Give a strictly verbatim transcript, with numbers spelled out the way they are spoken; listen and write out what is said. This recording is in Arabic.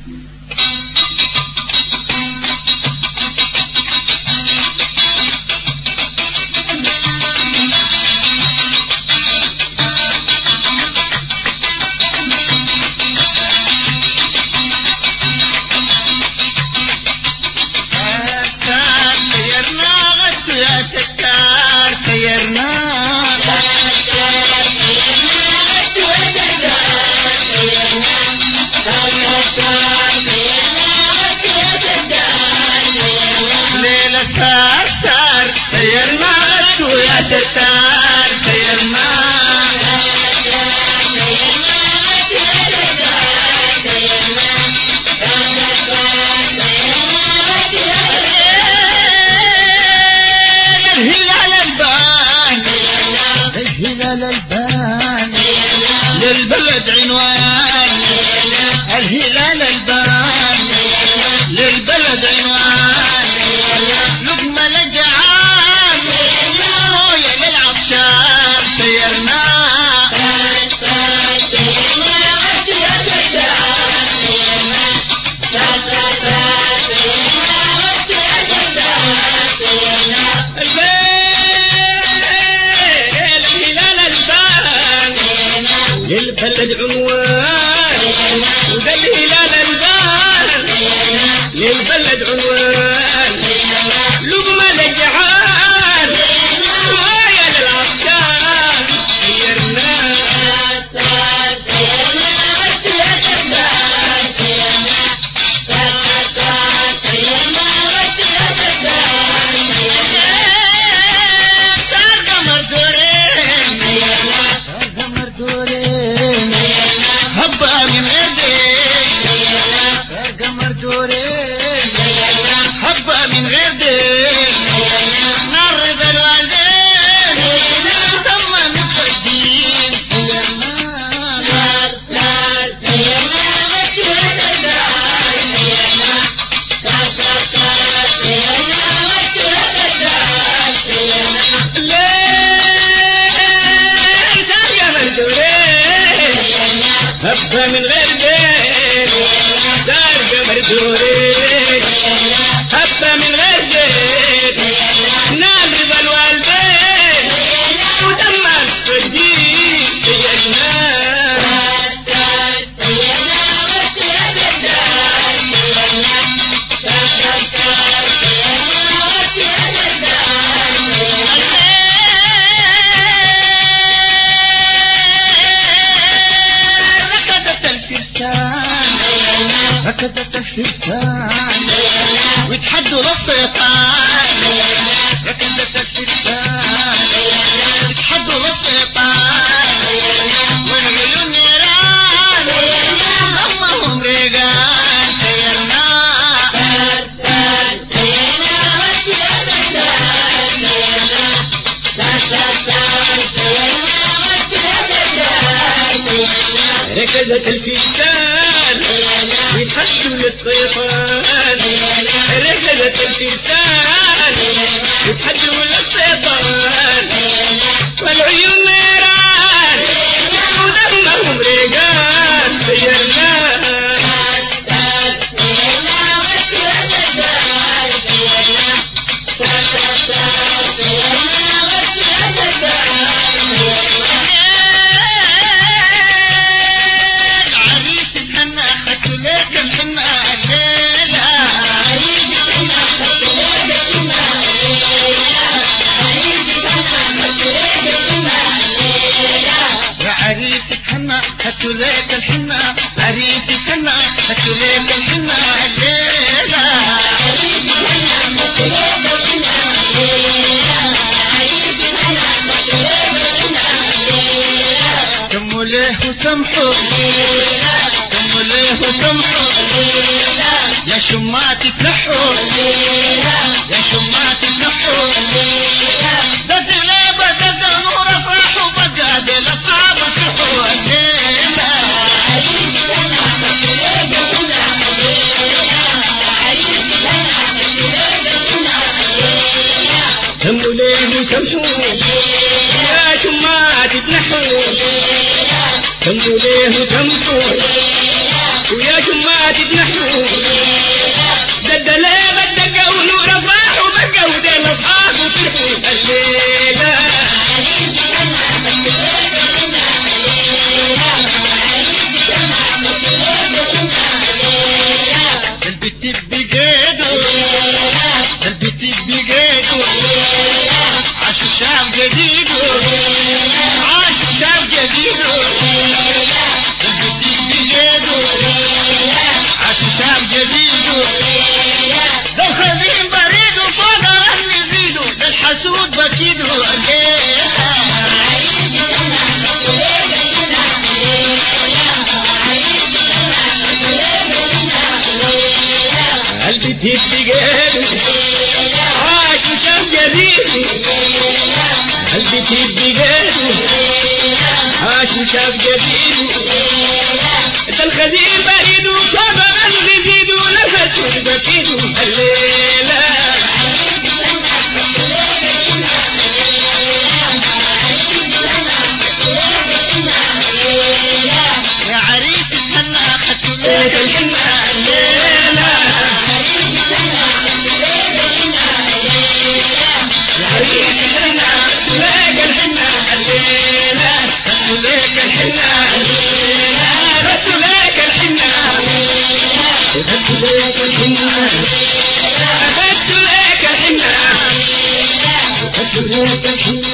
يا ستار سيرنا الهلال البان الهلال البان للبلد عنوان الهلال البان للبلد عنوان لقمة لجعان موية للعطشان سيرنا للبلد عنوان وده الهلال البان للبلد عنوان لقمة لجعان موية للعطشان سيرنا صار قمر دورين صار قمر دورين هبا من غير صار قمر دورين هبا من غير دين نعرض الوالدين ثم نصف الدين سيرنا هبا من غير دين صار قمر دورين هبا من غير دين نال رضا الوالدين ودم الصديق سيدنا ركضت الفرسان ويتحدوا للسيطان ركضت الفرسان ويتحدوا للسيطان والعيون نيران همهم ريقان سيرنا ركضت الفرسان ويتحدوا للسيطان ركضت الفرسان ويتحدوا للسيطان والعيون نيران ودمهم ريقان سيرنا عريسك حنا هاتوا ليك الحنا عريسك حنا هاتوا ليك الحنا الليلة عريسك حنا هاتوا ليك الحنا الليلة عريسك حنا هاتوا ليك الحنا الليلة كموا ليه وسمحوا الليلة كموا ليه وسمحوا الليلة يا شمات تنحوا الليلة يا شمات تنحوا الليلة دد ليبة دد نور صاحوا بقاد الأصحاب فرحوا الليلة عريسك حنا هاتوا ليك الحنا الليلة عريسك حنا هاتوا ليك الحنا الليلة كموا ليه وسمحوا يا شمات تنحوا كموا ليه وسمحوا ويا شمات كاتب نحن جد ليه بدك ونور افراح وبقى ودين اصحاب وفرحوا الليله البت بقيده البت بقيده عاشوا شام جديده عاشوا شام جديده البت بقيده عاشوا شام جديده لو خزين بريد وفوق غن يزيدوا للحسود بكيده البت بقيده عاشوا شام جديده البت بقيده عاشوا شام جديده انت الخزين بريد وفوق غن يزيدوا للحسود بكيده الليله يا عريس الحنة اخدتوا ليك الحنة الليلة يا عريس الحنة ليك الحنة الليلة اخدتوا ليك الحنة الليلة اخدتوا ليك الحنة اخدتوا ليك الحنة اخدتوا ليك الحنة اخدتوا ليك الحنة